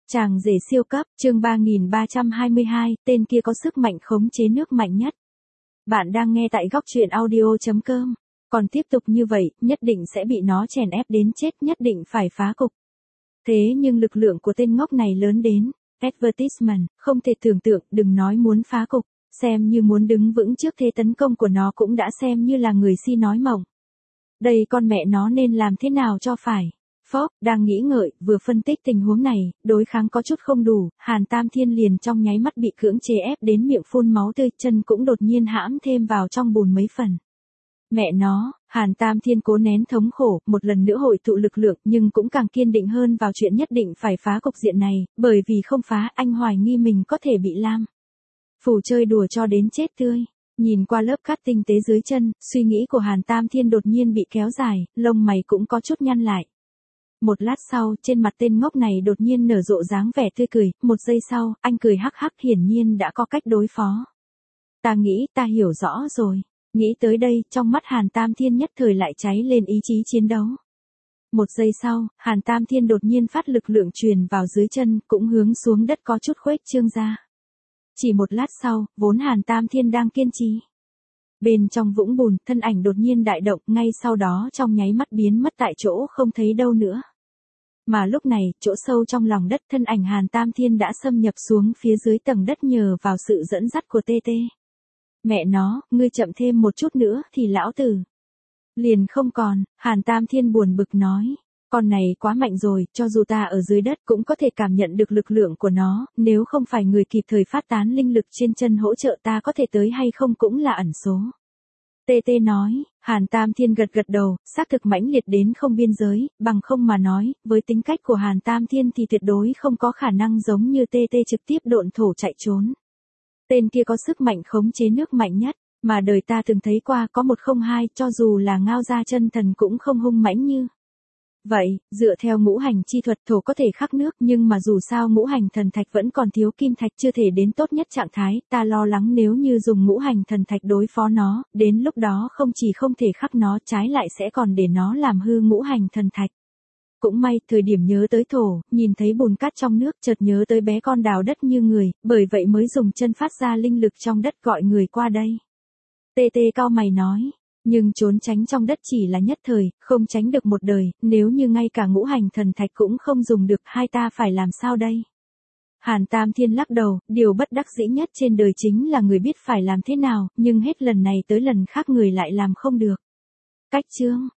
Chàng rể siêu cấp, chương 3322, tên kia có sức mạnh khống chế nước mạnh nhất. Bạn đang nghe tại góc truyện audio.com. Còn tiếp tục như vậy, nhất định sẽ bị nó chèn ép đến chết, nhất định phải phá cục. Thế nhưng lực lượng của tên ngốc này lớn đến. Advertisement, không thể tưởng tượng, đừng nói muốn phá cục, xem như muốn đứng vững trước thế tấn công của nó cũng đã xem như là người si nói mộng. Đây con mẹ nó nên làm thế nào cho phải. Fox đang nghĩ ngợi, vừa phân tích tình huống này, đối kháng có chút không đủ, Hàn Tam Thiên liền trong nháy mắt bị cưỡng chế ép đến miệng phun máu tươi, chân cũng đột nhiên hãm thêm vào trong bùn mấy phần. Mẹ nó, Hàn Tam Thiên cố nén thống khổ, một lần nữa hội tụ lực lượng nhưng cũng càng kiên định hơn vào chuyện nhất định phải phá cục diện này, bởi vì không phá anh hoài nghi mình có thể bị lam phủ chơi đùa cho đến chết tươi. Nhìn qua lớp cát tinh tế dưới chân, suy nghĩ của Hàn Tam Thiên đột nhiên bị kéo dài, lông mày cũng có chút nhăn lại. Một lát sau, trên mặt tên ngốc này đột nhiên nở rộ dáng vẻ tươi cười, một giây sau, anh cười hắc hắc, hiển nhiên đã có cách đối phó. Ta nghĩ ta hiểu rõ rồi. Nghĩ tới đây, trong mắt Hàn Tam Thiên nhất thời lại cháy lên ý chí chiến đấu. Một giây sau, Hàn Tam Thiên đột nhiên phát lực lượng truyền vào dưới chân, cũng hướng xuống đất có chút khuếch trương ra. Chỉ một lát sau, vốn Hàn Tam Thiên đang kiên trì. Bên trong vũng bùn, thân ảnh đột nhiên đại động, ngay sau đó trong nháy mắt biến mất tại chỗ không thấy đâu nữa. Mà lúc này, chỗ sâu trong lòng đất, thân ảnh Hàn Tam Thiên đã xâm nhập xuống phía dưới tầng đất nhờ vào sự dẫn dắt của TT. Mẹ nó, ngươi chậm thêm một chút nữa thì lão tử liền không còn, Hàn Tam Thiên buồn bực nói. Con này quá mạnh rồi, cho dù ta ở dưới đất cũng có thể cảm nhận được lực lượng của nó, nếu không phải người kịp thời phát tán linh lực trên chân hỗ trợ ta có thể tới hay không cũng là ẩn số. TT nói, Hàn Tam Thiên gật gật đầu, xác thực mãnh liệt đến không biên giới, bằng không mà nói, với tính cách của Hàn Tam Thiên thì tuyệt đối không có khả năng giống như TT trực tiếp độn thổ chạy trốn. Tên kia có sức mạnh khống chế nước mạnh nhất, mà đời ta từng thấy qua có một không hai, cho dù là Ngao Gia chân thần cũng không hung mãnh như. Vậy, dựa theo ngũ hành chi thuật thổ có thể khắc nước nhưng mà dù sao ngũ hành thần thạch vẫn còn thiếu kim thạch chưa thể đến tốt nhất trạng thái, ta lo lắng nếu như dùng ngũ hành thần thạch đối phó nó, đến lúc đó không chỉ không thể khắc nó trái lại sẽ còn để nó làm hư ngũ hành thần thạch. Cũng may, thời điểm nhớ tới thổ, nhìn thấy bùn cát trong nước chợt nhớ tới bé con đào đất như người, bởi vậy mới dùng chân phát ra linh lực trong đất gọi người qua đây. TT cao mày nói. Nhưng trốn tránh trong đất chỉ là nhất thời, không tránh được một đời, nếu như ngay cả ngũ hành thần thạch cũng không dùng được, hai ta phải làm sao đây? Hàn Tam Thiên lắc đầu, điều bất đắc dĩ nhất trên đời chính là người biết phải làm thế nào, nhưng hết lần này tới lần khác người lại làm không được. Cách chương